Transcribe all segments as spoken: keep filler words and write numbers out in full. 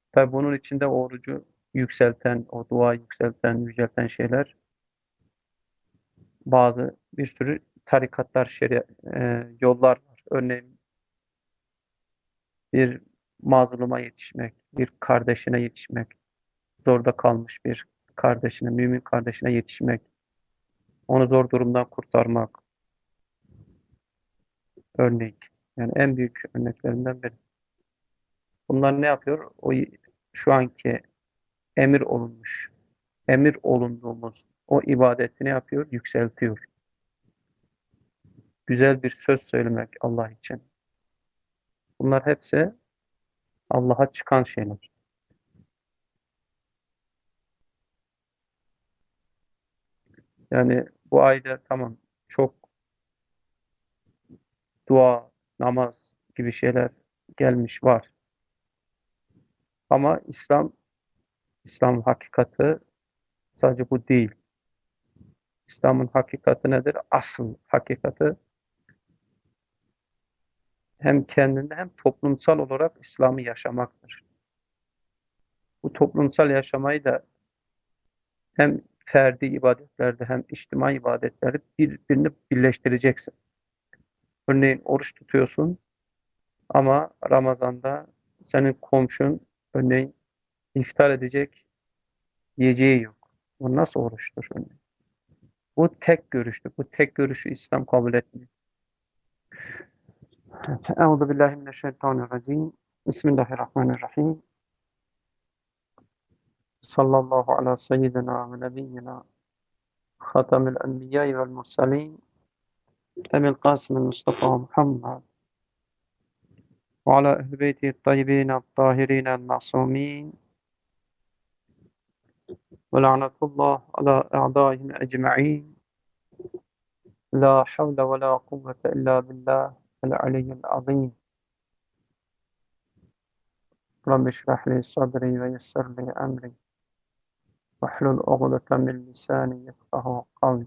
Tabi bunun içinde o orucu yükselten, o duayı yükselten, yücelten şeyler bazı bir sürü tarikatlar, şeria, e, yollar var. Örneğin bir mazluma yetişmek, bir kardeşine yetişmek, zorda kalmış bir kardeşine, mümin kardeşine yetişmek, onu zor durumdan kurtarmak örnek. Yani en büyük örneklerinden biri. Bunlar ne yapıyor? O şu anki emir olunmuş, emir olunduğumuz o ibadeti ne yapıyor? Yükseltiyor. Güzel bir söz söylemek Allah için. Bunlar hepsi Allah'a çıkan şeyler. Yani bu ayda tamam çok dua, namaz gibi şeyler gelmiş var. Ama İslam, İslam hakikati sadece bu değil. İslam'ın hakikati nedir? Asıl hakikati hem kendinde hem toplumsal olarak İslam'ı yaşamaktır. Bu toplumsal yaşamayı da hem ferdi ibadetlerde hem içtimai ibadetlerde birbirini birleştireceksin. Örneğin oruç tutuyorsun ama Ramazan'da senin komşun örneğin iftar edecek yiyeceği yok. Bu nasıl oruçtur örneğin? Bu tek görüştür. Bu tek görüşü İslam kabul etmiyor. Euzu billahi mineşşeytanirracim. Bismillahirrahmanirrahim. Sallallahu ala seyyidina ve nebiyyina hatamil enbiya'i vel mursalin Ebil Kasım'ın Mustafa Muhammed ve ala ehl beyti tayyibin tahirin el-masumin ve lanetullah ala a'daihim ecma'in la havle ve la kuvvete illa billah el-aliyyil azim. Rabbi şrah li sadri ve yessir li emri ve hlul uqdeten min lisani yefkahu kavli.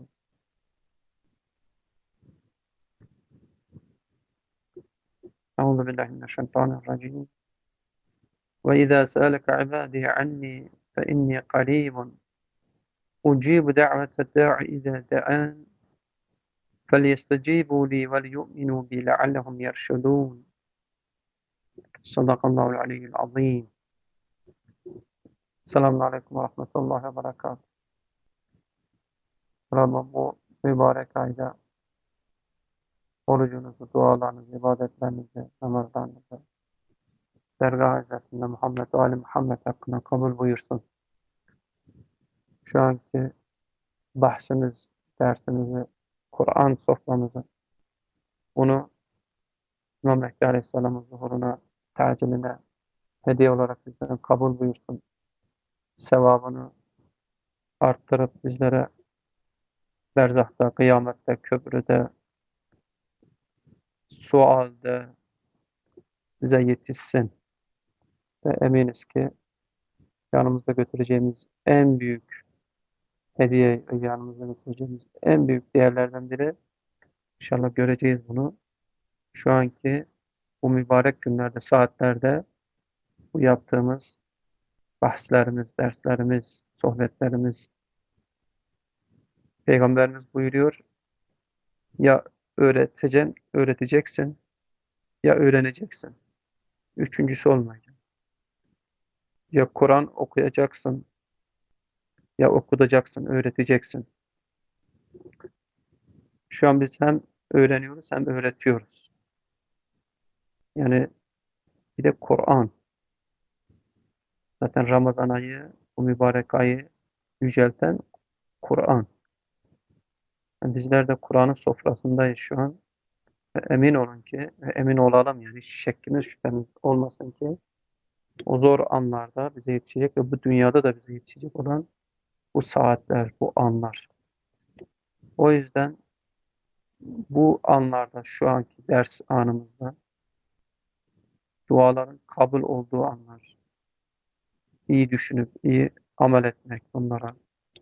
Euzu billahi mineşşeytanirracim. Ve izâ sâleke ibâdî annî fe innî qarîbun ucîbu da'vete dâ'i izâ da'an فَلْيَسْتَجِيبُوا لِي وَلْيُؤْمِنُوا بِي لَعَلَّهُمْ يَرْشُدُونَ. Sadakallahul aliyyil azim. Selamun aleyküm ve rahmetullahi ve berekatuhu. Rabbim bu mübarek ayda orucunuzu, dualarınızı, ibadetlerinizi, namazlarınızı dergâh hazretinde Muhammed ve Ali Muhammed hakkında kabul buyursun. Şu anki bahsimiz, dersimizi, Kur'an soframızı, bunu İmam Mehdi Aleyhisselam'ın zuhuruna, taciline hediye olarak bizden kabul buyursun. Sevabını arttırıp bizlere berzahta, kıyamette, köprüde, sualde bize yetişsin. Ve eminiz ki yanımızda götüreceğimiz en büyük hediye, yanımızda götüreceğimiz en büyük değerlerden biri, İnşallah göreceğiz bunu. Şu anki bu mübarek günlerde, saatlerde bu yaptığımız bahslerimiz, derslerimiz, sohbetlerimiz. Peygamberimiz buyuruyor, ya öğreteceksin, öğreteceksin, ya öğreneceksin. Üçüncüsü olmayacak. Ya Kur'an okuyacaksın, ya okutacaksın, öğreteceksin. Şu an biz hem öğreniyoruz hem öğretiyoruz. Yani bir de Kur'an. Zaten Ramazan ayı, bu mübarek ayı yücelten Kur'an. Yani bizler de Kur'an'ın sofrasındayız şu an. Ve emin olun ki, ve emin olalım yani hiç şekkimiz şüphemiz olmasın ki o zor anlarda bize yetişecek ve bu dünyada da bize yetişecek olan bu saatler, bu anlar. O yüzden bu anlarda, şu anki ders anımızda duaların kabul olduğu anlar. İyi düşünüp, iyi amel etmek bunlara.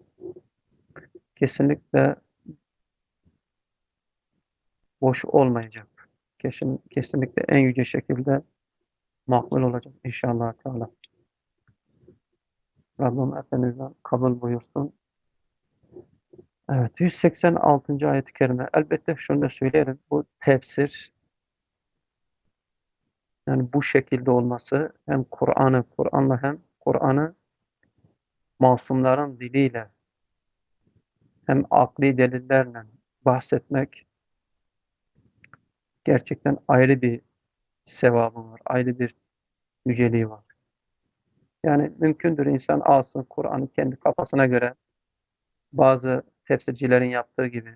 Kesinlikle boş olmayacak. Kesin, kesinlikle en yüce şekilde makbul olacak inşallah Teala. Rabbim hepinizden kabul buyursun. Evet, yüz seksen altıncı ayet-i kerime. Elbette şunu da söyleyelim. Bu tefsir, yani bu şekilde olması hem Kur'an'ı Kur'an'la hem Kur'an'ı masumların diliyle hem akli delillerle bahsetmek gerçekten ayrı bir sevabı var, ayrı bir yüceliği var. Yani mümkündür insan alsın Kur'an'ı kendi kafasına göre bazı tefsircilerin yaptığı gibi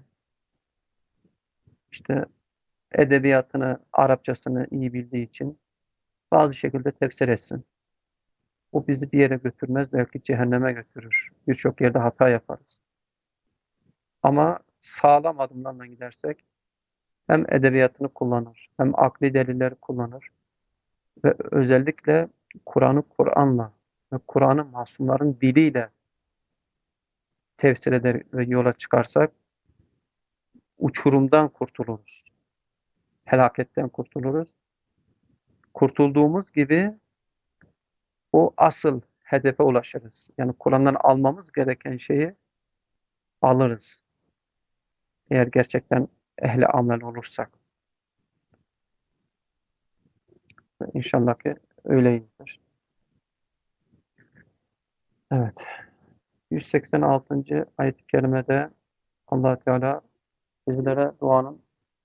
işte edebiyatını, Arapçasını iyi bildiği için bazı şekilde tefsir etsin. O bizi bir yere götürmez, belki cehenneme götürür. Birçok yerde hata yaparız. Ama sağlam adımlarla gidersek hem edebiyatını kullanır, hem akli delilleri kullanır ve özellikle Kur'an'ı Kur'an'la ve Kur'an'ı masumların diliyle tefsir eder ve yola çıkarsak uçurumdan kurtuluruz. Felaketten kurtuluruz. Kurtulduğumuz gibi o asıl hedefe ulaşırız. Yani Kur'an'dan almamız gereken şeyi alırız. Eğer gerçekten ehli amel olursak. İnşallah ki öyleyizdir. Evet. yüz seksen altıncı ayet-i kerimede Allah Teala bizlere duanın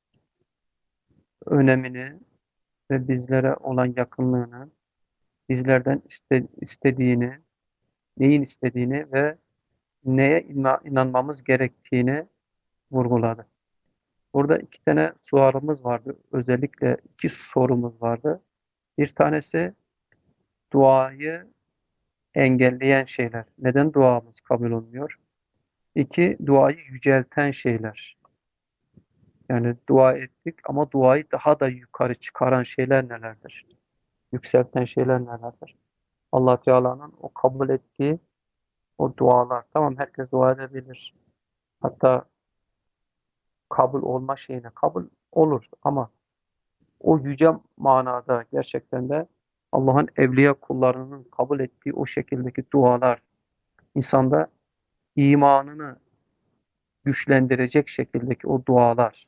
önemini ve bizlere olan yakınlığını, bizlerden iste, istediğini, neyin istediğini ve neye inna- inanmamız gerektiğini vurguladı. Burada iki tane sualımız vardı. Özellikle iki sorumuz vardı. Bir tanesi duayı engelleyen şeyler. Neden duamız kabul olmuyor? İki, duayı yücelten şeyler. Yani dua ettik ama duayı daha da yukarı çıkaran şeyler nelerdir? Yükselten şeyler nelerdir? Allah Teala'nın o kabul ettiği o dualar. Tamam, herkes dua edebilir. Hatta kabul olma şeyine kabul olur ama o yüce manada gerçekten de Allah'ın evliya kullarının kabul ettiği o şekildeki dualar insanda imanını güçlendirecek şekildeki o dualar.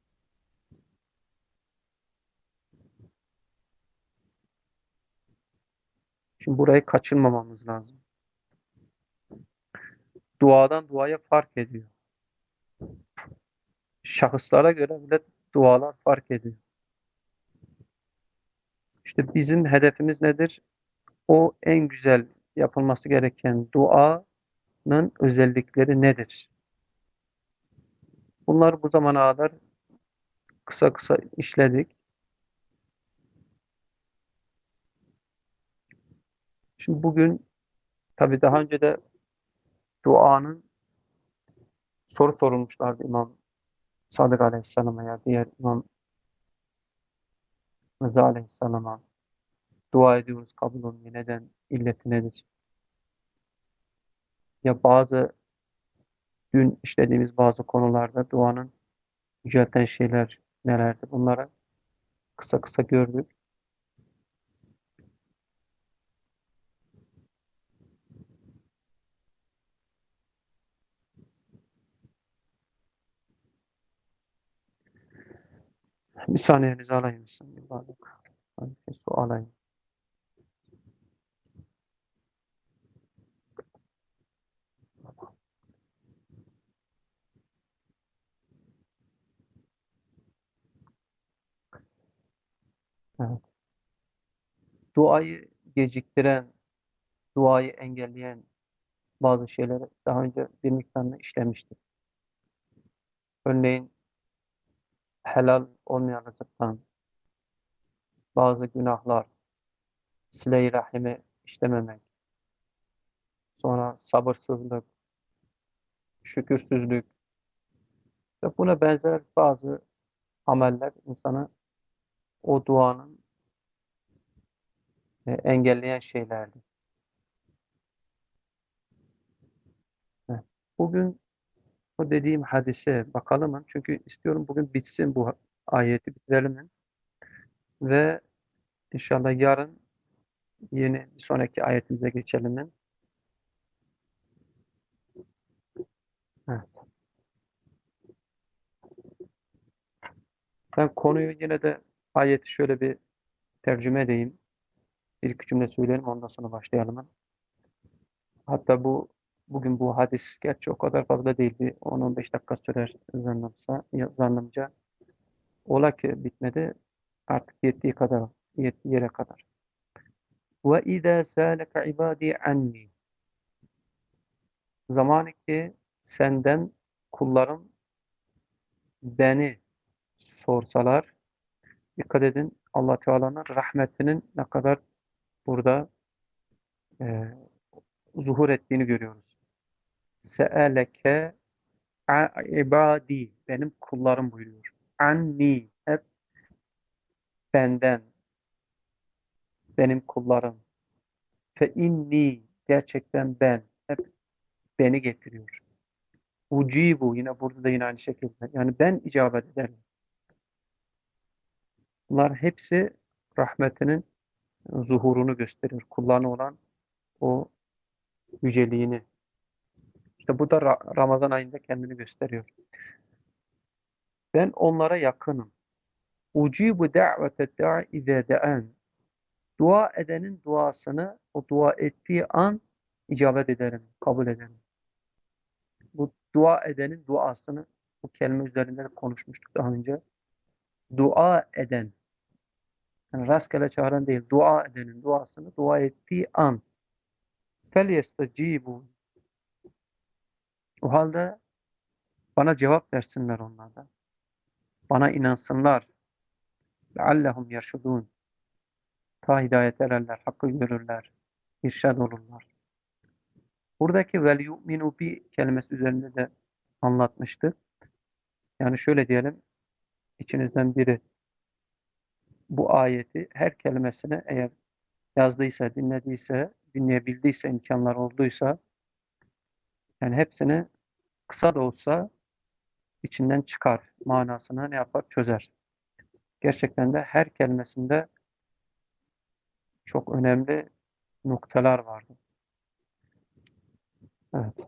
Şimdi burayı kaçırmamamız lazım. Duadan duaya fark ediyor. Şahıslara göre bile dualar fark ediyor. İşte bizim hedefimiz nedir? O en güzel yapılması gereken duanın özellikleri nedir? Bunları bu zamana kadar kısa kısa işledik. Şimdi bugün tabii daha önce de duanın soru sorulmuşlardı İmam Sadık Aleyhisselam'a ya diğer İmam Rıza Aleyhisselam'a. Dua ediyoruz kabul olmuyor. Neden? İlleti nedir? Ya bazı dün işlediğimiz bazı konularda duanın yücelten şeyler nelerdi? Bunları kısa kısa gördük. Bir saniyenizi alayım mısın? Bir bardak. Bir su alayım. Evet. Duayı geciktiren, duayı engelleyen bazı şeyleri daha önce bir miktarını işlemiştik. Örneğin helal olmayan rızıktan, bazı günahlar, sile-i rahimi işlememek, sonra sabırsızlık, şükürsüzlük ve buna benzer bazı ameller insanı o duanın e, engelleyen şeylerdi. Evet. Bugün o dediğim hadise bakalım mı? Çünkü istiyorum bugün bitsin bu ayeti bitirelim ve inşallah yarın yeni bir sonraki ayetimize geçelim. Ben konuyu yine de ayeti şöyle bir tercüme edeyim. Bir iki cümle söyleyelim ondan sonra başlayalım. Hatta bu bugün bu hadis gerçi o kadar fazla değil. Bir on on beş dakika sürer zannımsa, zannımca. Ola ki bitmedi. Artık yettiği kadar, yettiği yere kadar. Ve izâ sâleke ibâdî annî. Zamanı ki senden kullarım beni sorsalar, dikkat edin Allah Teala'nın rahmetinin ne kadar burada e, zuhur ettiğini görüyoruz. Se'eleke a- ibadi, benim kullarım buyuruyor. Anni, hep benden, benim kullarım. Fe inni, gerçekten ben, hep beni getiriyor. Ucibu, yine burada da yine aynı şekilde. Yani ben icabet ederim. Bunlar hepsi rahmetinin zuhurunu gösteriyor. Kullarına olan o yüceliğini. İşte bu da Ra- Ramazan ayında kendini gösteriyor. Ben onlara yakınım. Ucibu da'vete da'i izâ da'an. Dua edenin duasını o dua ettiği an icabet ederim, kabul ederim. Bu dua edenin duasını bu kelime üzerinde de konuşmuştuk daha önce. Dua eden, yani rastgele çağıran değil, dua edenin duasını dua ettiği an. فَلْيَسْتَجِيبُوا. O halde bana cevap versinler onlardan. Bana inansınlar. لَعَلَّهُمْ يَرْشُدُونَ. Ta hidayet ererler, hakkı görürler, irşad olurlar. Buradaki vel yu'minu bi kelimesi üzerinde de anlatmıştık. Yani şöyle diyelim, içinizden biri bu ayeti her kelimesine eğer yazdıysa, dinlediyse, dinleyebildiyse, imkanlar olduysa, yani hepsini kısa da olsa içinden çıkar, manasını ne yapar? Çözer. Gerçekten de her kelimesinde çok önemli noktalar vardı. Evet.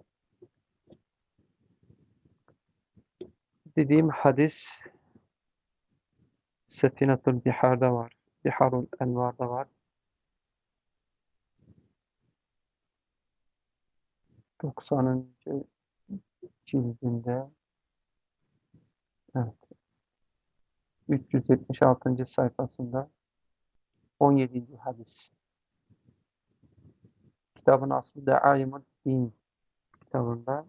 Dediğim hadis Sefinatul Bihar'da var. Biharul Envar'da var. doksanıncı cildinde, evet, üç yüz yetmiş altıncı sayfasında on yedinci hadis. Kitabın aslı De'aimud Din kitabında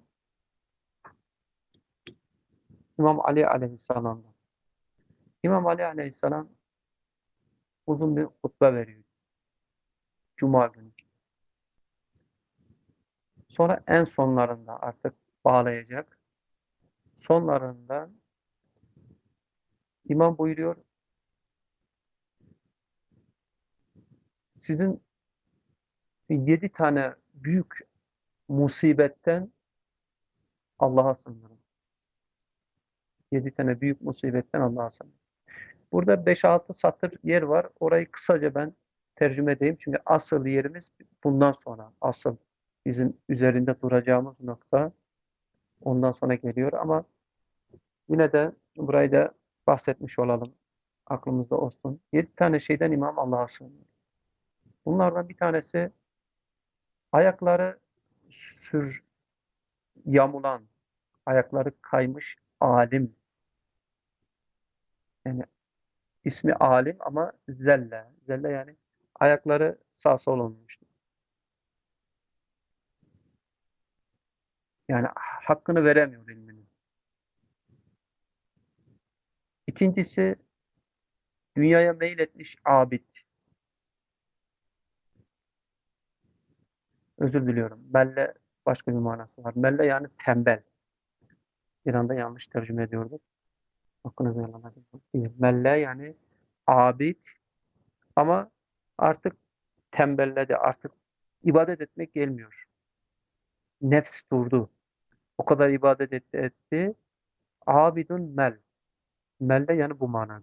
İmam Ali aleyhisselam'dan. İmam Ali aleyhisselam uzun bir hutbe veriyor. Cuma günü. Sonra en sonlarında artık bağlayacak. Sonlarında İmam buyuruyor, sizin yedi tane büyük musibetten Allah'a sığınırım. Yedi tane büyük musibetten Allah'a sığınırım. Burada beş altı satır yer var. Orayı kısaca ben tercüme edeyim. Çünkü asıl yerimiz bundan sonra. Asıl bizim üzerinde duracağımız nokta ondan sonra geliyor. Ama yine de burayı da bahsetmiş olalım. Aklımızda olsun. Yedi tane şeyden imam Allah'a sığınıyor. Bunlardan bir tanesi ayakları sür yamulan, ayakları kaymış alim. Yani ismi alim ama zelle. Zelle yani ayakları sağ sol olmuş. Yani hakkını veremiyor ilminin. İkincisi dünyaya meyletmiş abid. Özür diliyorum. Melle başka bir manası var. Melle yani tembel. Bir anda yanlış tercüme ediyorduk. Hakkınızı helal edin. Melle yani abid ama artık tembelledi. Artık ibadet etmek gelmiyor. Nefs durdu. O kadar ibadet etti etti. Abidun mel. Mel de yani bu manada.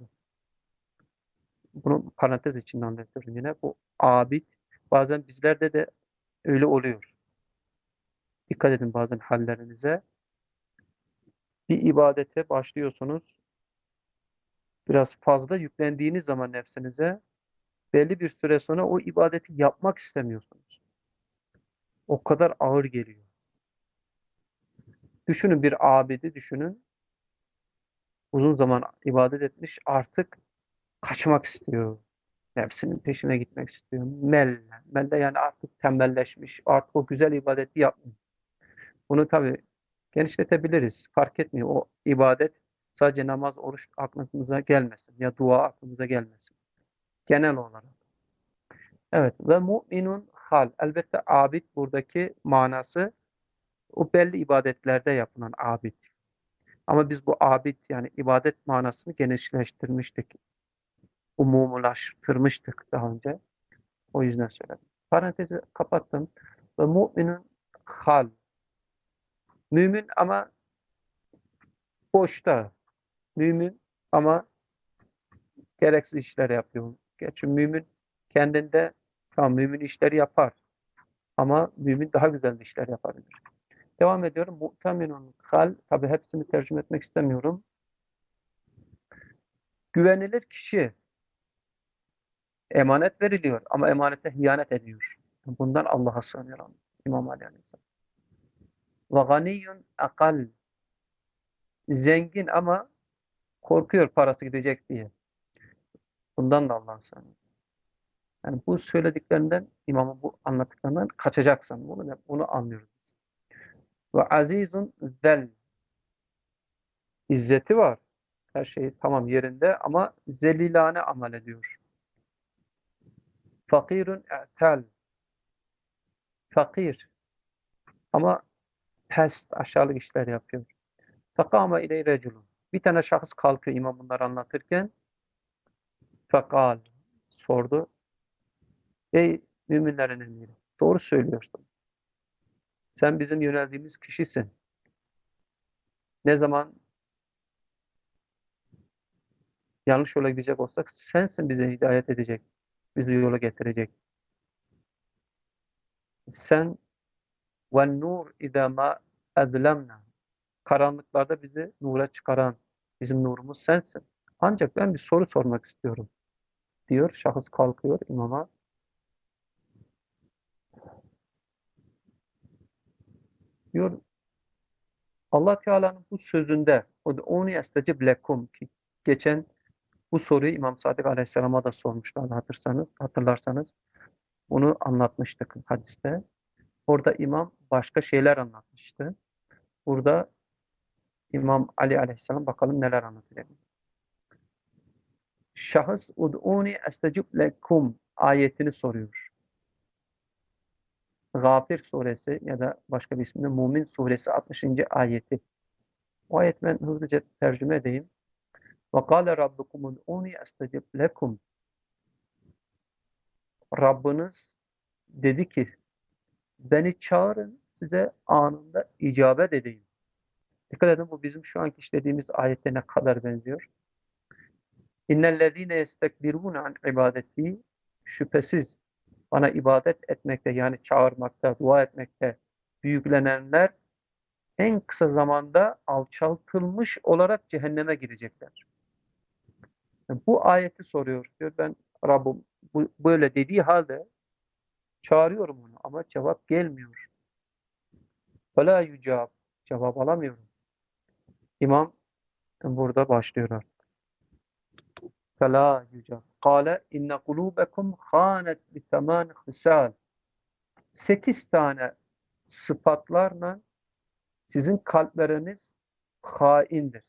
Bunu parantez içinde anlatıyorum yine. Bu abid bazen bizlerde de öyle oluyor. Dikkat edin bazen hallerinize. Bir ibadete başlıyorsunuz. biraz fazla yüklendiğiniz zaman nefsinize belli bir süre sonra o ibadeti yapmak istemiyorsunuz. O kadar ağır geliyor. Düşünün bir abidi düşünün. Uzun zaman ibadet etmiş artık kaçmak istiyor. Nefsinin peşine gitmek istiyor. Mel. Mel de yani artık tembelleşmiş. Artık o güzel ibadeti yapmıyor. Bunu tabii genişletebiliriz. Fark etmiyor. O ibadet sadece namaz, oruç aklımıza gelmesin. Ya dua aklımıza gelmesin. Genel olarak. Evet. Ve mu'minun hal. Elbette abid buradaki manası o belli ibadetlerde yapılan abid. Ama biz bu abid yani ibadet manasını genişleştirmiştik. Umumulaştırmıştık daha önce. O yüzden söyledim. Parantezi kapattım. Ve mu'minun hal. Mümin ama boşta. Mümin ama gereksiz işler yapıyor. Gerçi mümin kendinde tamam mümin işleri yapar. Ama mümin daha güzel işler yapabilir. Devam ediyorum. Mu'teminun hal. Tabi hepsini tercüme etmek istemiyorum. Güvenilir kişi emanet veriliyor ama emanete hıyanet ediyor. Bundan Allah'a sığınıyorum. İmam Ali Aleyhisselam. Ve ganiyyun akal. Zengin ama korkuyor parası gidecek diye. Bundan da Allah'a sığınıyorum. Yani bu söylediklerinden, imamın bu anlattıklarından kaçacaksın. Bunu, bunu anlıyoruz. Ve azizun zel. İzzeti var. Her şey tamam yerinde ama zelilane amel ediyor. Fakirun e'tel. Fakir ama pest, aşağılık işler yapıyor. Fakama ile reculun. Bir tane şahıs kalkıyor imam bunları anlatırken. Fakal sordu. Ey müminlerin emiri. Doğru söylüyorsun. Sen bizim yöneldiğimiz kişisin. Ne zaman yanlış yola gidecek olsak sensin bize hidayet edecek. Bizi yola getirecek. Sen ve nur idâ ma ezlemna. Karanlıklarda bizi nura çıkaran bizim nurumuz sensin. Ancak ben bir soru sormak istiyorum diyor. Şahıs kalkıyor imama. Diyor Allah Teala'nın bu sözünde onu estecib lekum ki geçen bu soruyu İmam Sadık Aleyhisselam'a da sormuşlardı hatırlarsanız, hatırlarsanız. Bunu anlatmıştık hadiste. Orada imam başka şeyler anlatmıştı. Burada İmam Ali Aleyhisselam bakalım neler anlatacak. Şahıs ud'uni estecib lekum ayetini soruyor. Gafir suresi ya da başka bir isimde Mumin suresi altmışıncı ayeti. O ayet ben hızlıca tercüme edeyim. Ve kâle rabbukum ud'uni estecib lekum. Rabbiniz dedi ki beni çağırın size anında icabet edeyim. Dikkat edin bu bizim şu anki işlediğimiz ayette ne kadar benziyor. İnnellezîne yestekbirûne an ibadeti şüphesiz bana ibadet etmekte yani çağırmakta, dua etmekte büyüklenenler en kısa zamanda alçaltılmış olarak cehenneme girecekler. Yani bu ayeti soruyor diyor ben Rabbim bu, böyle dediği halde çağırıyorum onu ama cevap gelmiyor. Fela yücab cevap alamıyorum. İmam burada başlıyor artık. Fela yücab. Kale inne kulubekum hanet bi teman hisal. Sekiz tane sıfatlarla sizin kalpleriniz haindir.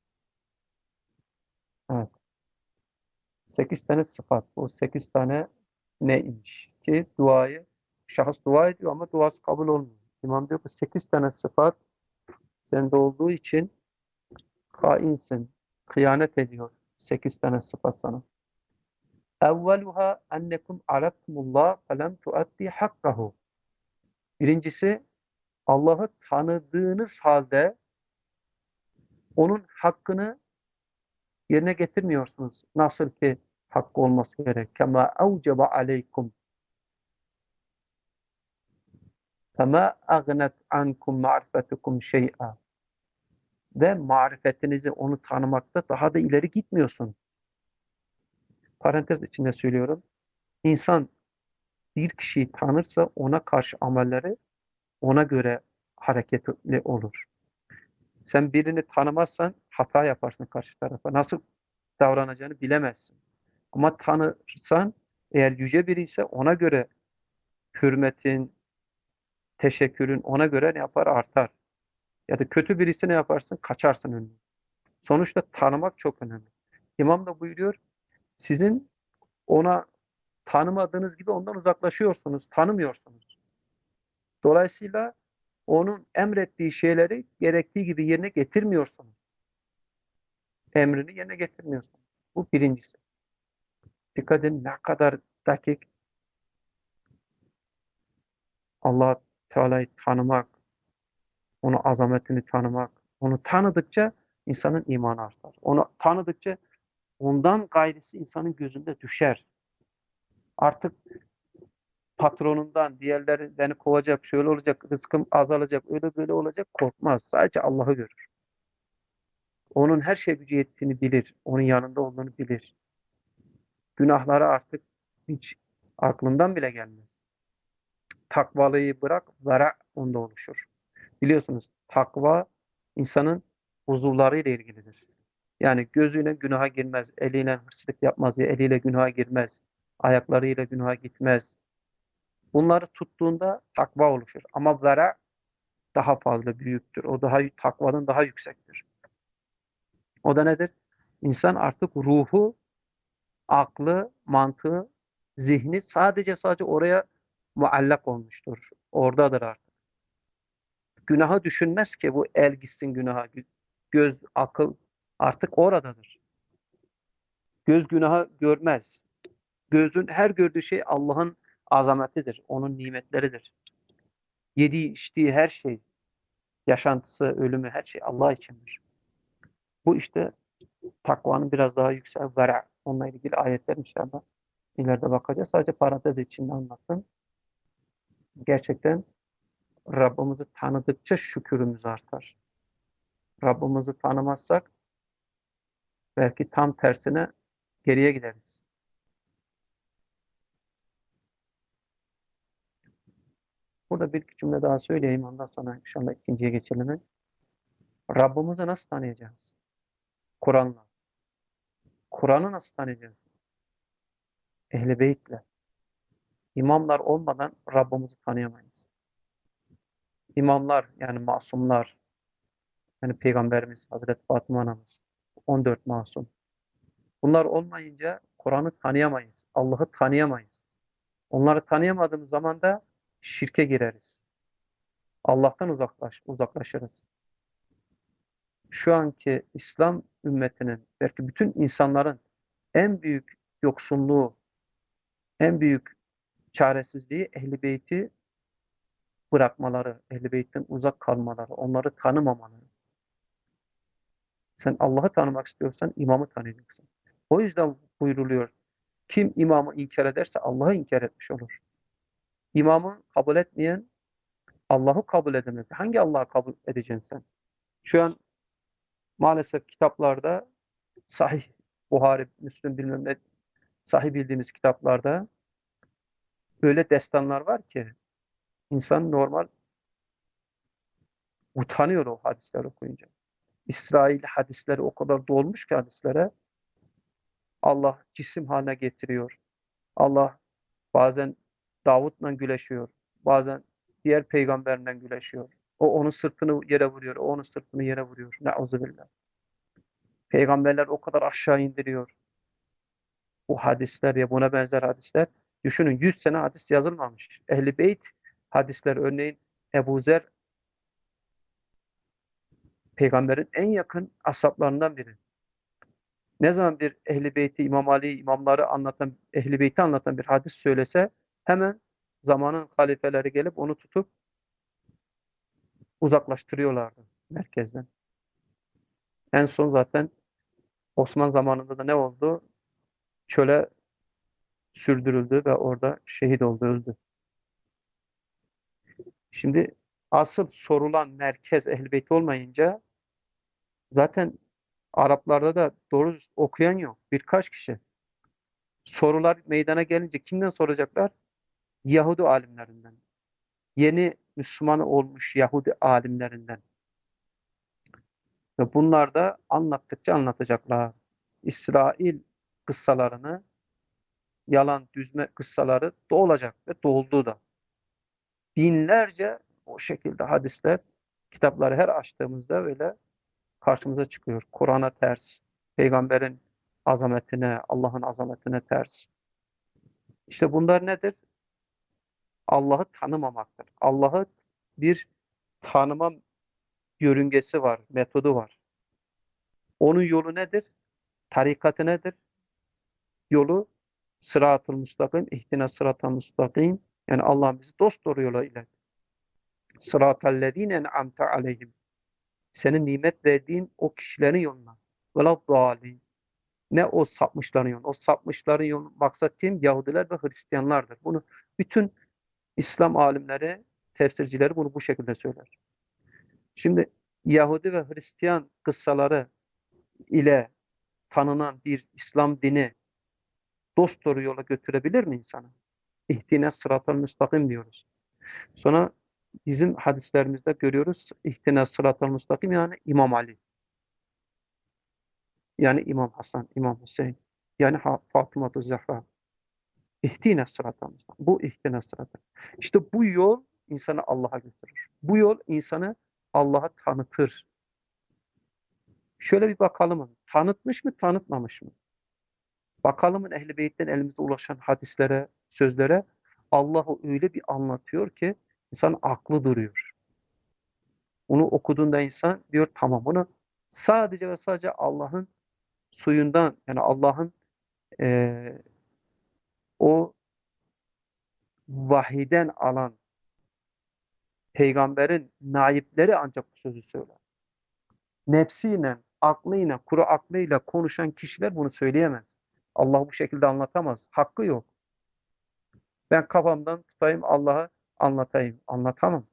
Evet. Sekiz tane sıfat. Bu sekiz tane neymiş? Ki duayı, şahıs dua ediyor ama duası kabul olmuyor. İmam diyor ki sekiz tane sıfat sende olduğu için hainsin. Kıyamet ediyor. Sekiz tane sıfat sana. Evveluha ennekum arattumullah felem tuaddi hakkahu. Birincisi Allah'ı tanıdığınız halde onun hakkını yerine getirmiyorsunuz. Nasıl ki hakkı olması gerek. Kema evcebe aleykum. Fema agnet ankum ma'rifetukum şey'a. Ve marifetinizi onu tanımakta daha da ileri gitmiyorsun. parantez içinde söylüyorum. İnsan bir kişiyi tanırsa ona karşı amelleri ona göre hareketli olur. Sen birini tanımazsan hata yaparsın karşı tarafa. Nasıl davranacağını bilemezsin. Ama tanırsan eğer yüce biri ise ona göre hürmetin, teşekkürün ona göre ne yapar? Artar. Ya da kötü birisi ne yaparsın? Kaçarsın önüne. Sonuçta tanımak çok önemli. İmam da buyuruyor, sizin ona tanımadığınız gibi ondan uzaklaşıyorsunuz, tanımıyorsunuz. Dolayısıyla onun emrettiği şeyleri gerektiği gibi yerine getirmiyorsunuz. Emrini yerine getirmiyorsunuz. Bu birincisi. Dikkat edin ne kadar dakik Allah Teala'yı tanımak, onun azametini tanımak. Onu tanıdıkça insanın imanı artar. Onu tanıdıkça ondan gayrisi insanın gözünde düşer. Artık patronundan, diğerleri beni kovacak, şöyle olacak, rızkım azalacak, öyle böyle olacak korkmaz. Sadece Allah'ı görür. Onun her şey gücü yettiğini bilir. Onun yanında olduğunu bilir. Günahları artık hiç aklından bile gelmez. Takvalıyı bırak, vera onda oluşur. Biliyorsunuz takva insanın uzuvlarıyla ilgilidir. Yani gözüyle günaha girmez, eliyle hırsızlık yapmaz ya eliyle günaha girmez, ayaklarıyla günaha gitmez. Bunları tuttuğunda takva oluşur. Ama vera daha fazla büyüktür. O daha takvanın daha yüksektir. O da nedir? İnsan artık ruhu, aklı, mantığı, zihni sadece sadece oraya muallak olmuştur. Oradadır artık. Günahı düşünmez ki bu el gitsin günaha. Göz, akıl artık oradadır. Göz günahı görmez. Gözün her gördüğü şey Allah'ın azametidir. Onun nimetleridir. Yediği, içtiği her şey, yaşantısı, ölümü her şey Allah içindir. Bu işte takvanın biraz daha yüksek vera. Onunla ilgili ayetler inşallah ileride bakacağız. Sadece parantez içinde anlattım. Gerçekten Rabbimizi tanıdıkça şükürümüz artar. Rabbimizi tanımazsak belki tam tersine geriye gideriz. Burada bir cümle daha söyleyeyim. Ondan sonra inşallah ikinciye geçelim. Rabbimizi nasıl tanıyacağız? Kur'an'la. Kur'an'ı nasıl tanıyacağız? Ehl-i Beyt'le. İmamlar olmadan Rabbimizi tanıyamayız. İmamlar yani masumlar, yani Peygamberimiz Hazreti Fatıma anamız, on dört masum. Bunlar olmayınca Kur'an'ı tanıyamayız. Allah'ı tanıyamayız. Onları tanıyamadığımız zaman da şirke gireriz. Allah'tan uzaklaş, uzaklaşırız. Şu anki İslam ümmetinin, belki bütün insanların en büyük yoksunluğu, en büyük çaresizliği Ehl-i Beyt'i bırakmaları, Ehl-i Beyt'ten uzak kalmaları, onları tanımamaları. Sen Allah'ı tanımak istiyorsan imamı tanıyacaksın. O yüzden buyruluyor. Kim imamı inkar ederse Allah'ı inkar etmiş olur. İmamı kabul etmeyen Allah'ı kabul edemez. Hangi Allah'ı kabul edeceksin sen? Şu an maalesef kitaplarda sahih, Buhari, Müslüm bilmem ne sahih bildiğimiz kitaplarda öyle destanlar var ki insan normal utanıyor o hadisleri okuyunca. İsrail hadisleri o kadar dolmuş ki hadislere Allah cisim haline getiriyor. Allah bazen Davut'la güleşiyor. Bazen diğer peygamberle güleşiyor. O onun sırtını yere vuruyor. O onun sırtını yere vuruyor. Neuzubillah. Peygamberler o kadar aşağı indiriyor. Bu hadisler ya buna benzer hadisler. Düşünün yüz sene hadis yazılmamış. Ehl-i Beyt hadisler örneğin Ebu Zer peygamberin en yakın ashablarından biri. Ne zaman bir Ehl-i Beyti, İmam Ali, imamları anlatan, Ehl-i Beyti anlatan bir hadis söylese hemen zamanın halifeleri gelip onu tutup uzaklaştırıyorlardı merkezden. En son zaten Osman zamanında da ne oldu? Çöle sürdürüldü ve orada şehit oldu, öldü. Şimdi asıl sorulan merkez Ehl-i Beyt olmayınca zaten Araplarda da doğru düz okuyan yok. Birkaç kişi. Sorular meydana gelince kimden soracaklar? Yahudi alimlerinden. Yeni Müslüman olmuş Yahudi alimlerinden. Ve bunlar da anlattıkça anlatacaklar. İsrail kıssalarını, yalan düzme kıssaları da olacak ve doldu da. Binlerce o şekilde hadisler, kitapları her açtığımızda böyle karşımıza çıkıyor. Kur'an'a ters, peygamberin azametine, Allah'ın azametine ters. İşte bunlar nedir? Allah'ı tanımamaktır. Allah'ı bir tanıma yörüngesi var, metodu var. Onun yolu nedir? Tarikatı nedir? Yolu sırat-ı müstakim, ihdina sırat-ı müstakim. Yani Allah bizi dosdoğru yola ilet. Sıratallezine en'amte aleyhim. Senin nimet verdiğin o kişilerin yoluna. Veladdâlin. Ne o sapmışların yolu. O sapmışların yolu maksat kim? Yahudiler ve Hristiyanlardır. Bunu bütün İslam alimleri, tefsircileri bunu bu şekilde söyler. Şimdi Yahudi ve Hristiyan kıssaları ile tanınan bir İslam dini dosdoğru yola götürebilir mi insanı? İhtine sıratal müstakim diyoruz. Sonra bizim hadislerimizde görüyoruz İhtine sıratal müstakim yani İmam Ali, yani İmam Hasan, İmam Hüseyin, yani Fatıma-ı Zehra. İhtine sıratal müstakim. Bu ihtine sıratal. İşte bu yol insanı Allah'a götürür. Bu yol insanı Allah'a tanıtır. Şöyle bir bakalım. Tanıtmış mı, tanıtmamış mı? Bakalım Ehl-i Beyt'ten elimize ulaşan hadislere, sözlere Allah'ı öyle bir anlatıyor ki insan aklı duruyor. Onu okuduğunda insan diyor tamam bunu sadece ve sadece Allah'ın suyundan yani Allah'ın eee, o vahiden alan peygamberin naipleri ancak bu sözü söyler. Nefsiyle, aklıyla, kuru aklıyla konuşan kişiler bunu söyleyemez. Allah bu şekilde anlatamaz. Hakkı yok. Ben kafamdan tutayım Allah'a anlatayım. Anlatamam.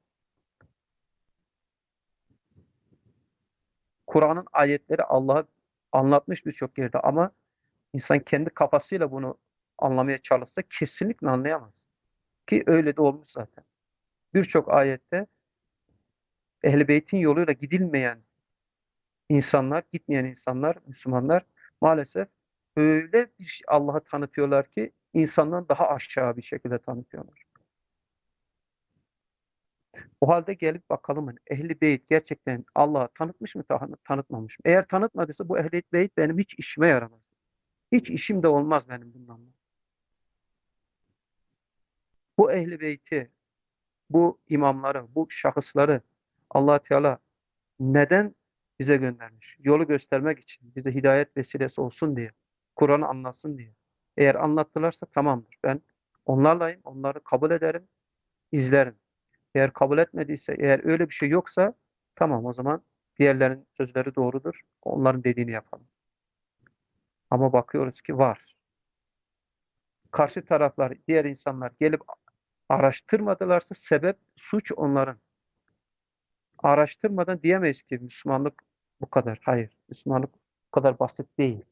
Kur'an'ın ayetleri Allah'ı anlatmış birçok yerde ama insan kendi kafasıyla bunu anlamaya çalışsa kesinlikle anlayamaz. Ki öyle de olmuş zaten. Birçok ayette Ehl-i Beyt'in yoluyla gidilmeyen insanlar, gitmeyen insanlar, Müslümanlar maalesef öyle bir şey Allah'ı tanıtıyorlar ki insandan daha aşağı bir şekilde tanıtıyorlar. O halde gelip bakalım hani Ehl-i Beyt gerçekten Allah'ı tanıtmış mı, tanıtmamış mı? Eğer tanıtmadıysa bu Ehl-i Beyt benim hiç işime yaramaz. Hiç işim de olmaz benim bundan. Bu Ehl-i Beyti, bu imamları, bu şahısları Allah Teala neden bize göndermiş? Yolu göstermek için, bize hidayet vesilesi olsun diye, Kur'an'ı anlatsın diye. Eğer anlattılarsa tamamdır. Ben onlarlayım, onları kabul ederim, izlerim. Eğer kabul etmediyse, eğer öyle bir şey yoksa tamam o zaman diğerlerin sözleri doğrudur. Onların dediğini yapalım. Ama bakıyoruz ki var. Karşı taraflar, diğer insanlar gelip araştırmadılarsa sebep, suç onların. Araştırmadan diyemeyiz ki Müslümanlık bu kadar. Hayır, Müslümanlık bu kadar basit değil.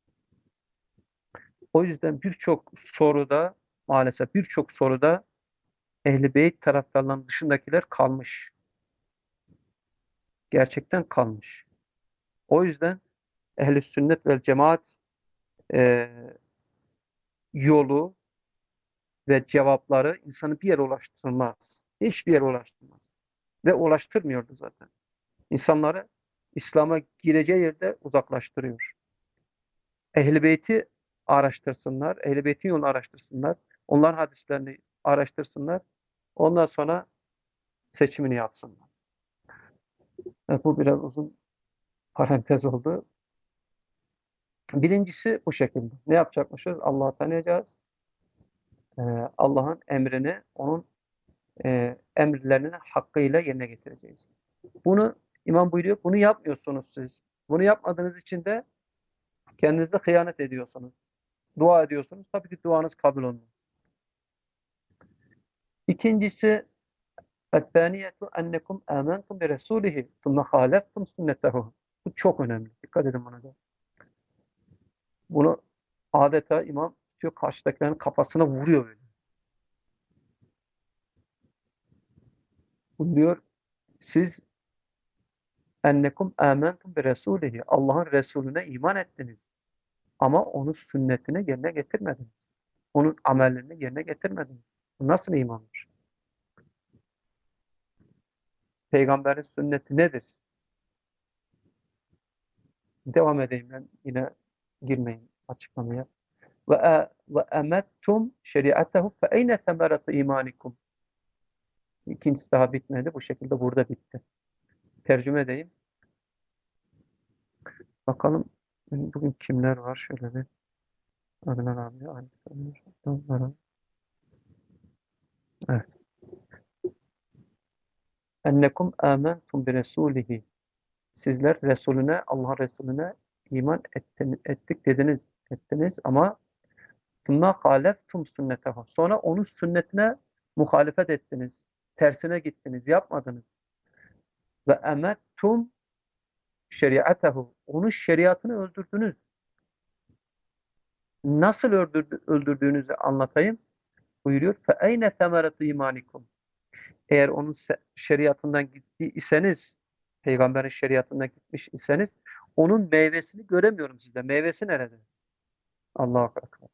O yüzden birçok soruda maalesef birçok soruda Ehl-i Beyt taraftarlarının dışındakiler kalmış. Gerçekten kalmış. O yüzden Ehl-i Sünnet ve Cemaat e, yolu ve cevapları insanı bir yere ulaştırmaz. Hiçbir yere ulaştırmaz. Ve ulaştırmıyordu zaten. İnsanları İslam'a gireceği yerde uzaklaştırıyor. Ehl-i Beyt'i araştırsınlar, Ehl-i Beyt'in yolunu araştırsınlar, onların hadislerini araştırsınlar, ondan sonra seçimini yapsınlar. Evet, bu biraz uzun parantez oldu. Birincisi bu şekilde. Ne yapacakmışız? Allah'ı tanıyacağız. Ee, Allah'ın emrini, onun e, emirlerini hakkıyla yerine getireceğiz. Bunu İmam buyuruyor, bunu yapmıyorsunuz siz. Bunu yapmadığınız için de kendinize hıyanet ediyorsunuz. Dua ediyorsunuz. Tabii ki duanız kabul olmaz. İkincisi اَتَّانِيَةُ اَنَّكُمْ آمَنْتُمْ بِرَسُولِهِ ثُمَّ خَالَفْتُمْ سُنَّتَهُ. Bu çok önemli. Dikkat edin buna da. Bunu adeta İmam tutuyor, karşıdakilerin kafasına vuruyor böyle. Buyuruyor, siz ennekum âmentum bi Resulihi. Allah'ın Resulüne iman ettiniz. Ama onun sünnetini yerine getirmediniz. Onun amellerini yerine getirmediniz. Bu nasıl imandır? Peygamberin sünneti nedir? Devam edeyim, ben yine girmeyin açıklamaya. Ve e- ve emettum şeriatehu fe eyne semeratu imanikum. İkincisi daha bitmedi. Bu şekilde burada bitti. Tercüme edeyim. Bakalım bugün kimler var? Şöyle bir Adnan abi, Ali Ömer, Adnan. Evet. Ennekum amentum bi Resulihi. Sizler Resulüne, Allah Resulüne iman ettin, ettik dediniz, ettiniz ama ثُمَّ خَالَفْتُمْ سُنَّتَهُ. Sonra onun sünnetine muhalefet ettiniz. Tersine gittiniz, yapmadınız. Ve emettum şeriatehu. Onun şeriatını öldürdünüz. Nasıl öldürdü, öldürdüğünüzü anlatayım. Buyuruyor. فَاَيْنَ ثَمَرَةُ اِيمَانِكُمْ. Eğer onun şeriatından gitti iseniz, peygamberin şeriatından gitmiş iseniz, onun meyvesini göremiyorum sizde. Meyvesi nerede? Allahu Ekber.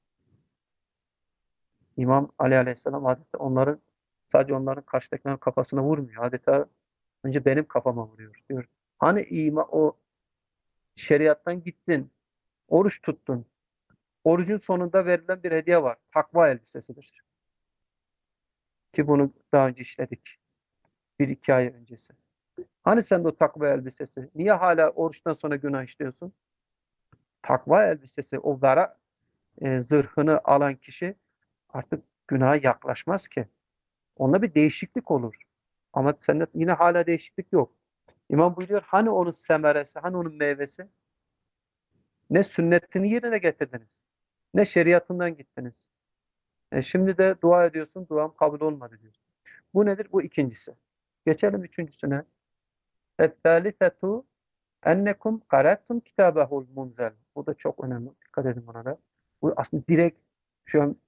İmam Ali Aleyhisselam adeta onların, sadece onların karşıdakilerin kafasına vurmuyor. Adeta önce benim kafama vuruyor diyor. Hani ima o şeriattan gittin, oruç tuttun. Orucun sonunda verilen bir hediye var. Takva elbisesidir. Ki bunu daha önce işledik. Bir iki ay öncesi. Hani sende o takva elbisesi? Niye hala oruçtan sonra günah işliyorsun? Takva elbisesi, o vera e, zırhını alan kişi artık günaha yaklaşmaz ki. Onda bir değişiklik olur. Ama sende yine hala değişiklik yok. İmam buyuruyor, hani onun semeresi, hani onun meyvesi? Ne sünnetini yerine getirdiniz, ne şeriatından gittiniz. E şimdi de dua ediyorsun, duam kabul olmadı diyorsun. Bu nedir? Bu ikincisi. Geçelim üçüncüsüne. Et-tâlisetu ennekum qara'tum kitabahul munzel. Bu da çok önemli. Dikkat edin buna da. Bu aslında direkt şu an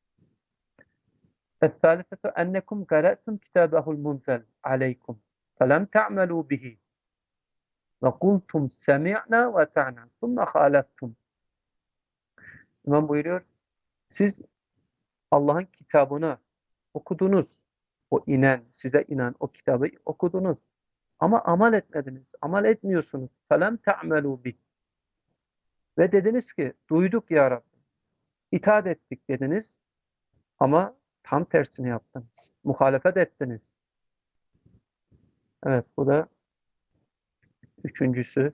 et-tâlisetu ennekum qara'tum kitabahul munzel aleykum. Felem te'amelû bihi. Ve kultum semi'na ve ta'na. Sümme haleftum. İmam buyuruyor. Siz Allah'ın kitabını okudunuz. O inen, size inen o kitabı okudunuz. Ama amel etmediniz. Amel etmiyorsunuz. Felem te'amelû bihi. Ve dediniz ki duyduk ya Rabbi. İtaat ettik dediniz. Ama tam tersini yaptınız. Muhalefet ettiniz. Evet, bu da üçüncüsü.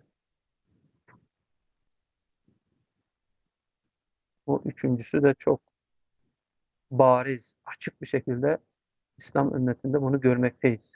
Bu üçüncüsü de çok bariz, açık bir şekilde İslam ümmetinde bunu görmekteyiz.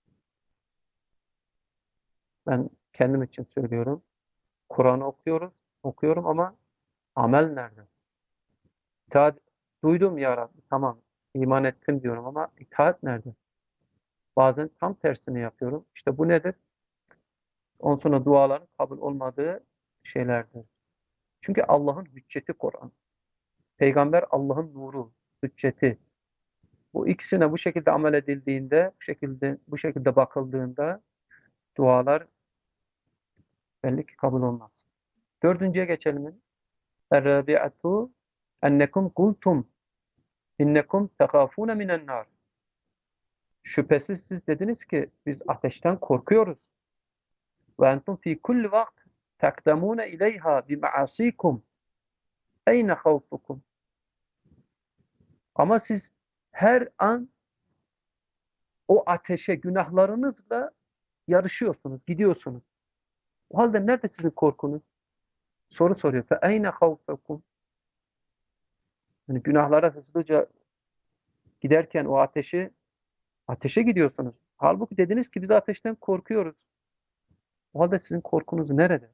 Ben kendim için söylüyorum. Kur'an'ı okuyoruz, okuyorum ama amel nerede? İtaat, duydum ya Rabbi, tamam, iman ettim diyorum ama itaat nerede? Bazen tam tersini yapıyorum. İşte bu nedir? Ondan sonra duaların kabul olmadığı şeylerdir. Çünkü Allah'ın hücceti Kur'an. Peygamber Allah'ın nuru, hücceti. Bu ikisine bu şekilde amel edildiğinde, bu şekilde bu şekilde bakıldığında dualar belli ki kabul olmaz. Dördüncüye geçelim. Er-rabi'atu ennekum kultum innekum tehafune minen nar. Şüphesiz siz dediniz ki biz ateşten korkuyoruz. Ve entum fi kulli vakt takdamune ileyha bi maasikum. Eyne havfukum. Ama siz her an o ateşe günahlarınızla yarışıyorsunuz, gidiyorsunuz. O halde nerede sizin korkunuz? Soru soruyor. Fe eyne havfukum. Yani günahlara hızlıca giderken o ateşi ateşe gidiyorsunuz. Halbuki dediniz ki biz ateşten korkuyoruz. O halde sizin korkunuz nerede?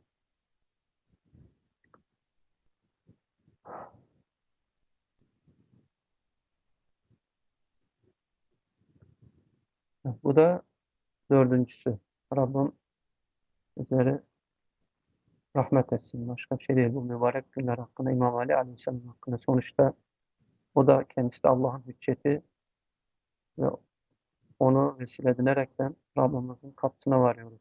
Bu da dördüncüsü. Rabbim bizleri rahmet etsin. Başka bir şey değil bu mübarek günler hakkında, İmam Ali Aleyhisselam hakkında. Sonuçta o da kendisi de Allah'ın hücceti ve onu vesile edinerekten Rabbimizin kapısına varıyoruz.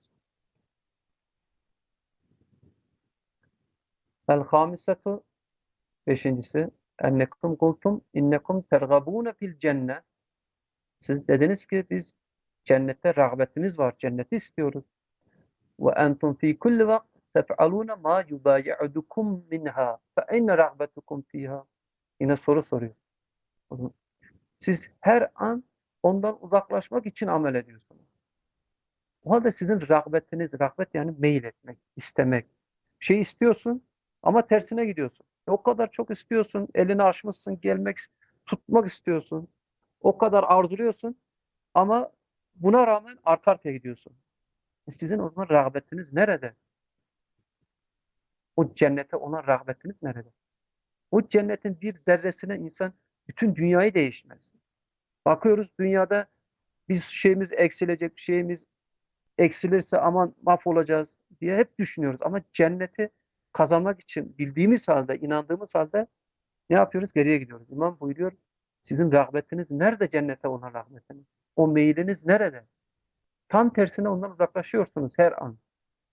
El-hamisetu beşincisi ennekum kultum innekum tergabune fil cennet. Siz dediniz ki biz cennette rağbetimiz var. Cenneti istiyoruz. Ve entum fi kulli vakt tef'alune ma yubayi'udukum minha. Fe eyne rağbetukum fiha. Yine soru soruyor. Siz her an ondan uzaklaşmak için amel ediyorsunuz. O halde sizin rağbetiniz, rağbet yani meyil etmek, istemek. Bir şey istiyorsun ama tersine gidiyorsun. O kadar çok istiyorsun, elini açmışsın, gelmek, tutmak istiyorsun. O kadar arzuluyorsun ama buna rağmen arka arkaya gidiyorsun. E Sizin o zaman rağbetiniz nerede? O cennete olan rağbetiniz nerede? O cennetin bir zerresine insan bütün dünyayı değişmez. Bakıyoruz dünyada bir şeyimiz eksilecek, bir şeyimiz eksilirse aman mahvolacağız diye hep düşünüyoruz. Ama cenneti kazanmak için bildiğimiz halde, inandığımız halde ne yapıyoruz? Geriye gidiyoruz. İmam buyuruyor, sizin rağbetiniz nerede cennete olan rağbetiniz? O meyliniz nerede? Tam tersine ondan uzaklaşıyorsunuz her an.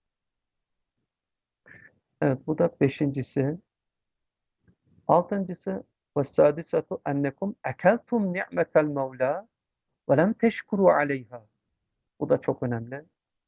Evet, bu da beşincisi. Altıncısı وَالسَّادِسَةُ أَنَّكُمْ أَكَلْتُمْ نِعْمَةَ الْمَوْلَى وَلَمْ تَشْكُرُوا عَلَيْهَا. Bu da çok önemli.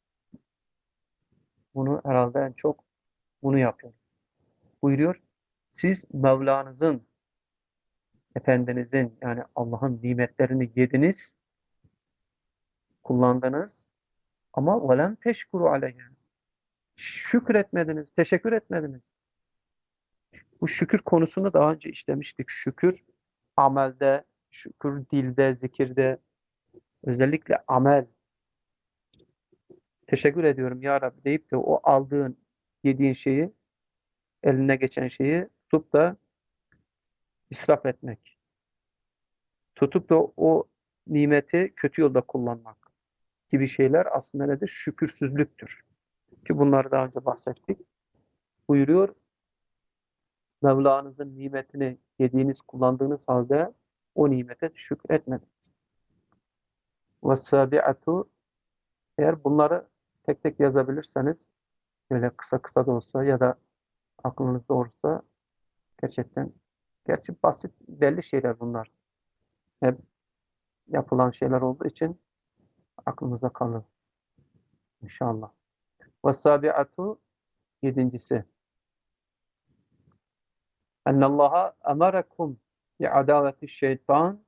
Bunu herhalde en çok bunu yapıyor. Buyuruyor, siz Mevlanızın, Efendinizin yani Allah'ın nimetlerini yediniz, kullandınız ama وَلَمْ تَشْكُرُوا عَلَيْهَا. Şükretmediniz, teşekkür etmediniz. Bu şükür konusunda daha önce işlemiştik. Şükür amelde, şükür dilde, zikirde, özellikle amel. Teşekkür ediyorum ya Rabbi deyip de o aldığın, yediğin şeyi, eline geçen şeyi tutup da israf etmek. Tutup da o nimeti kötü yolda kullanmak gibi şeyler aslında nedir? Şükürsüzlüktür. Ki bunları daha önce bahsettik. Buyuruyor, Mevlanızın nimetini yediğiniz, kullandığınız halde o nimete şükür etmediniz. وَالسَّابِعَةُ Eğer bunları tek tek yazabilirseniz, böyle kısa kısa da olsa ya da aklınızda olursa gerçekten, gerçi basit belli şeyler bunlar. Hep yapılan şeyler olduğu için aklımızda kalır inşallah. وَالسَّابِعَةُ Yedincisi. Ennallaha emarakum bi'adaveti şeytan.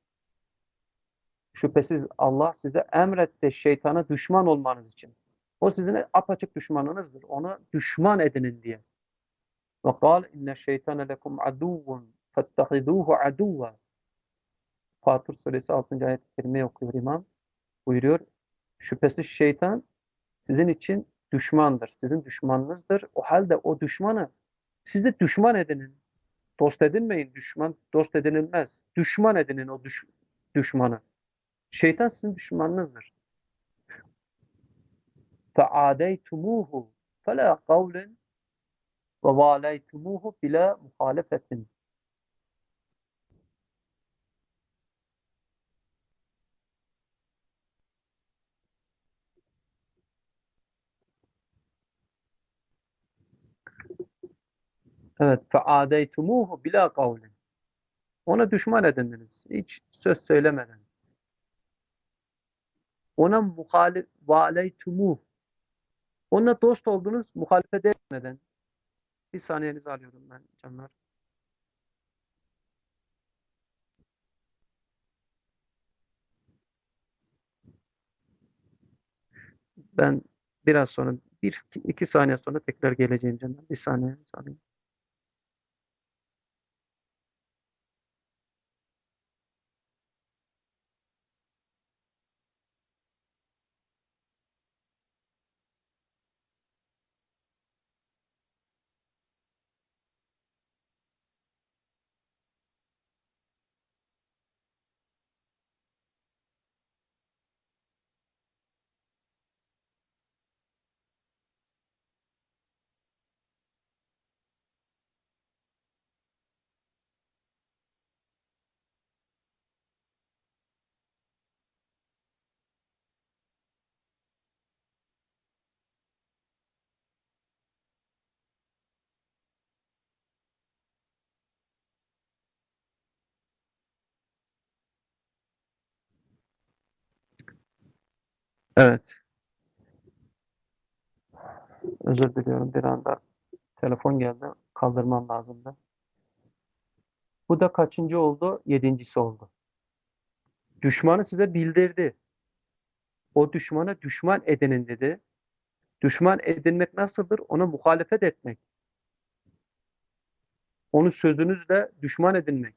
Şüphesiz Allah size emretti şeytana düşman olmanız için. O sizin apaçık düşmanınızdır. Onu düşman edinin diye. Ve kâl inne şeytane lekum aduvvun fettehiduhu aduva. Fatır suresi altıncı ayet-i kerimeyi okuyor imam. Buyuruyor. Şüphesiz şeytan sizin için düşmandır. Sizin düşmanınızdır. O halde o düşmanı siz de düşman edinin. Dost edinmeyin. Düşman dost edinilmez. Düşman edinin o düş düşmanı. Şeytan sizin düşmanınızdır. فَعَادَيْتُمُوهُ فَلَا قَوْلٍ وَوَالَيْتُمُوهُ بِلَا مُخَالَفَةٍ. Evet, فَعَادَيْتُمُوهُ بِلَا قَوْلٍ. Ona düşman edindiniz. Hiç söz söylemeden. Ona muhalif وَالَيْتُمُوهُ. Onunla dost oldunuz, muhalefet etmeden. Bir saniyenizi alıyorum ben canlar. Ben biraz sonra, bir iki saniye sonra tekrar geleceğim canlar. Bir saniye alayım. Evet. Özür diliyorum. Bir anda telefon geldi. Kaldırmam lazımdı. Bu da kaçıncı oldu? Yedincisi oldu. Düşmanı size bildirdi. O düşmana düşman edinin dedi. Düşman edinmek nasıldır? Ona muhalefet etmek. Onu sözünüzle düşman edinmek.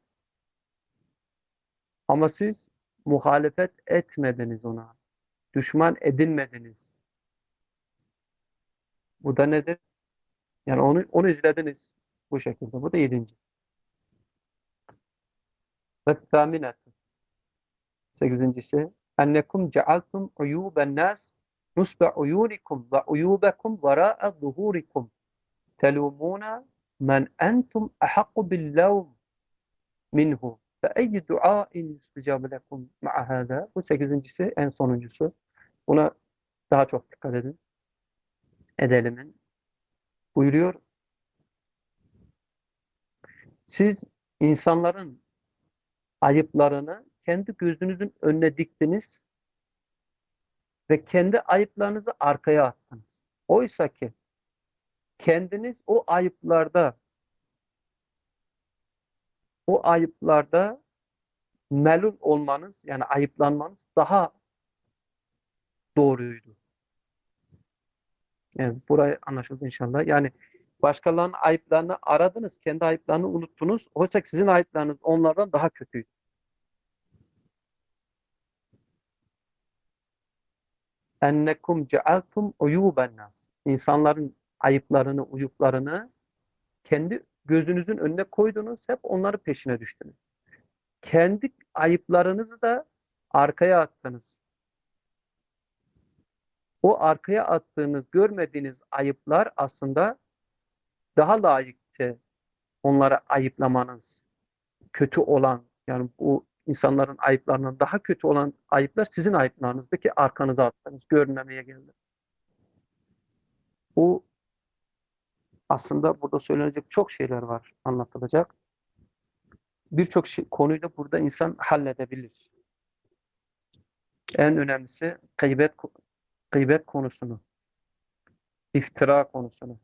Ama siz muhalefet etmediniz ona. Düşman edinmediniz. Bu da nedir? Yani onu onu izlediniz bu şekilde. Bu da yedinci. Ve thaminetu. Sekizincisi. Ennekum cealtum uyuben nas nusbe uyunikum ve uyubekum vera'a zuhurikum. Telumuna men entum ahakku billevm minhu. Fe eyyi duain yüstecabe lekum ma'a hâzâ. Bu sekizincisi, en sonuncusu. Buna daha çok dikkat edin. Edelimin. Buyuruyor. Siz insanların ayıplarını kendi gözünüzün önüne diktiniz ve kendi ayıplarınızı arkaya attınız. Oysa ki kendiniz o ayıplarda o ayıplarda melul olmanız, yani ayıplanmanız daha doğruydu. Yani burayı anlaşıldı inşallah. Yani başkalarının ayıplarını aradınız, kendi ayıplarını unuttunuz. Oysa ki sizin ayıplarınız onlardan daha kötüydü. Ennekum cealtum uyuben nas. İnsanların ayıplarını, uyuplarını kendi gözünüzün önüne koydunuz, hep onları peşine düştünüz. Kendi ayıplarınızı da arkaya attınız. O arkaya attığınız, görmediğiniz ayıplar aslında daha layıktı onlara ayıplamanız. Kötü olan, yani bu insanların ayıplarından daha kötü olan ayıplar sizin ayıplarınızdı ki arkanıza attınız, görmemeye geldi. Bu aslında burada söylenecek çok şeyler var, anlatılacak. Birçok şey, konuyu da burada insan halledebilir. En önemlisi gıybet, gıybet konusunu, iftira konusunu,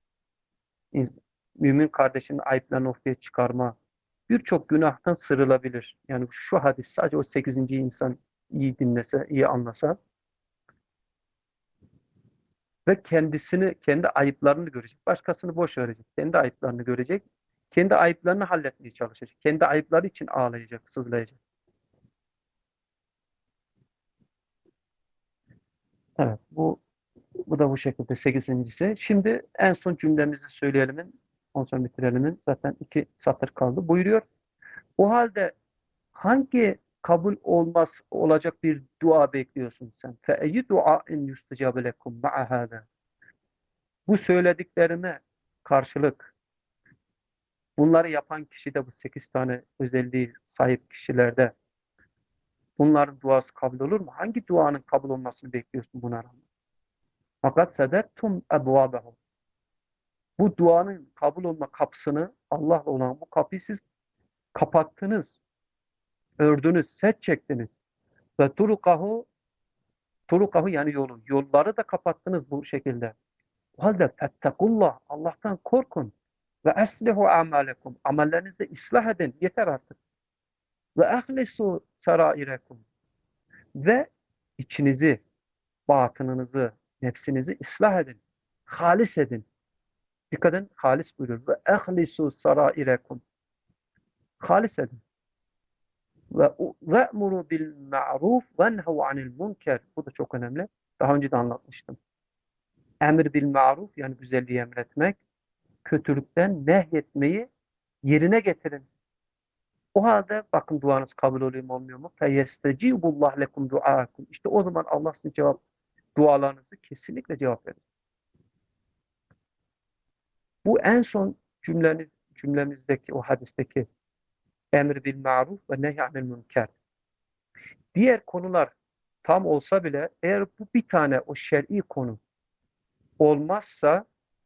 mümin kardeşinin ayıplarını ortaya çıkarma, birçok günahtan sıyrılabilir. Yani şu hadis sadece o sekizinci insan iyi dinlese, iyi anlasa ve kendisini, kendi ayıplarını görecek. Başkasını boş verecek. Kendi ayıplarını görecek. Kendi ayıplarını halletmeye çalışacak. Kendi ayıpları için ağlayacak, sızlayacak. Evet, bu bu da bu şekilde sekizincisi. Şimdi en son cümlemizi söyleyelim. Ondan sonra bitirelim. Zaten iki satır kaldı. Buyuruyor. O halde hangi kabul olmaz olacak bir dua bekliyorsun sen? Fe eyyi duain yustecabe lekum ma'a hâzâ. Bu söylediklerine karşılık bunları yapan kişi de bu sekiz tane özelliği sahip kişilerde bunların duası kabul olur mu? Hangi duanın kabul olmasını bekliyorsun buna rağmen? Fakat sedettum ebvâbehu. Bu duanın kabul olma kapısını, Allah'la olan bu kapıyı siz kapattınız, ördünüz, set çektiniz. Ve turukahu, turukahu yani yolu, yolları da kapattınız bu şekilde. O halde fettekullah, Allah'tan korkun. Ve eslihu amalekum, amellerinizi de ıslah edin, yeter artık. Ve ahlisu sarairekum, ve içinizi, batınınızı, nefsinizi ıslah edin, halis edin. Dikkat edin, halis buyuruyor. Ve ahlisu sarairekum, halis edin. Ve ve'muru bil ma'ruf ve nehu anil münker. Bu da çok önemli. Daha önce de anlatmıştım. Emir bil ma'ruf, yani güzelliği emretmek, kötülükten nehyetmeyi yerine getirin. O halde bakın duanız kabul oluyor mu olmuyor mu? Feyestecibullah lekum duaakum. İşte o zaman Allah sizin cevap dualarınızı kesinlikle cevap verir. Bu en son cümleniz, cümlemizdeki o hadisteki emir bil ma'ruf ve nehy anil münker. Diğer konular tam olsa bile eğer bu bir tane o şer'i konu olmazsa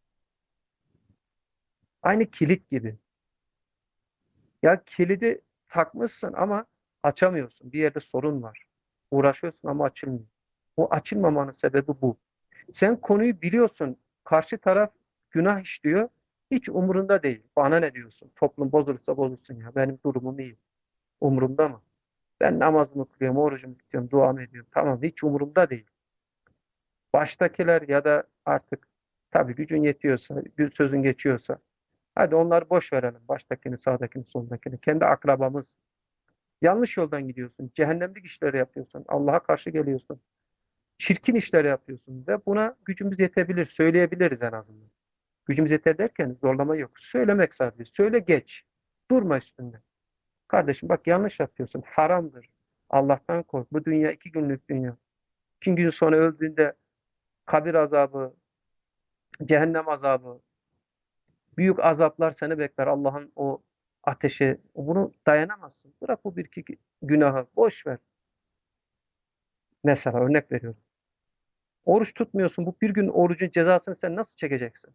aynı kilit gibi. Ya kilidi takmışsın ama açamıyorsun. Bir yerde sorun var. Uğraşıyorsun ama açılmıyor. O açılmamanın sebebi bu. Sen konuyu biliyorsun. Karşı taraf günah işliyor. Hiç umurunda değil. Bana ne diyorsun? Toplum bozulursa bozulsun ya. Benim durumum iyi. Umurumda mı? Ben namazımı kılıyorum, orucumu tutuyorum, duamı ediyorum. Tamam, hiç umurumda değil. Baştakiler ya da artık tabii gücün yetiyorsa, bir sözün geçiyorsa hadi onları boş verelim. Baştakini, sağdakini, soldakini. Kendi akrabamız. Yanlış yoldan gidiyorsun. Cehennemlik işleri yapıyorsun. Allah'a karşı geliyorsun. Çirkin işler yapıyorsun ve buna gücümüz yetebilir. Söyleyebiliriz en azından. Gücümüz yeter derken zorlama yok. Söylemek sadece. Söyle geç. Durma üstünde. Kardeşim bak yanlış yapıyorsun. Haramdır. Allah'tan kork. Bu dünya iki günlük dünya. İki gün sonra öldüğünde kabir azabı, cehennem azabı, büyük azaplar seni bekler. Allah'ın o ateşi. Bunu dayanamazsın. Bırak bu bir iki günahı. Boş ver. Mesela örnek veriyorum. Oruç tutmuyorsun. Bu bir gün orucun cezasını sen nasıl çekeceksin?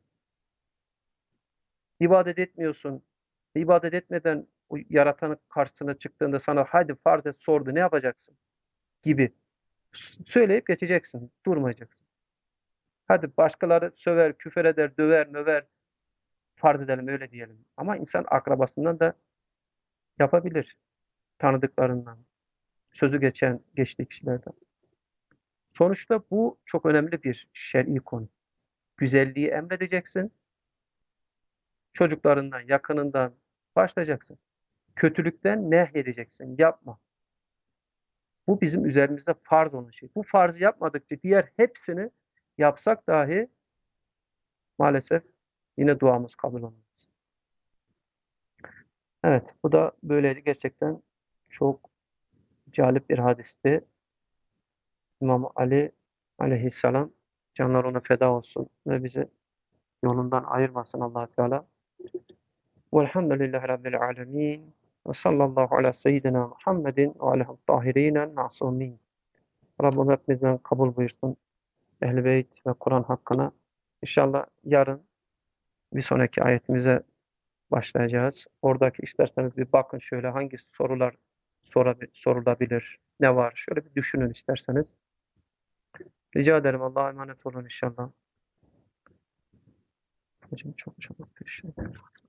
İbadet etmiyorsun. İbadet etmeden o yaratanın karşısına çıktığında sana hadi farz et sordu ne yapacaksın? Gibi. S- Söyleyip geçeceksin. Durmayacaksın. Hadi başkaları söver, küfür eder, döver, möver. Farz edelim öyle diyelim. Ama insan akrabasından da yapabilir. Tanıdıklarından. Sözü geçen, geçtiği kişilerden. Sonuçta bu çok önemli bir şer'i konu. Güzelliği emredeceksin. Çocuklarından, yakınından başlayacaksın. Kötülükten nehyedeceksin. Yapma. Bu bizim üzerimizde farz olan şey. Bu farzı yapmadıkça diğer hepsini yapsak dahi maalesef yine duamız kabul olmaz. Evet, bu da böyleydi. Gerçekten çok cazip bir hadisti. İmam Ali aleyhisselam canlar ona feda olsun ve bizi yolundan ayırmasın Allah Teala. Velhamdülillahi Rabbil alemin. Ve sallallahu ala seyyidina Muhammedin ve aleyhi tahirinel masumin. Rabbim hepimizden kabul buyursun. Ehl-i Beyt ve Kur'an hakkına. İnşallah yarın bir sonraki ayetimize başlayacağız. Oradaki isterseniz bir bakın şöyle hangi sorular sorabi- sorulabilir, ne var? Şöyle bir düşünün isterseniz. Rica ederim. Allah'a emanet olun inşallah. Hocam çok çok bir şey.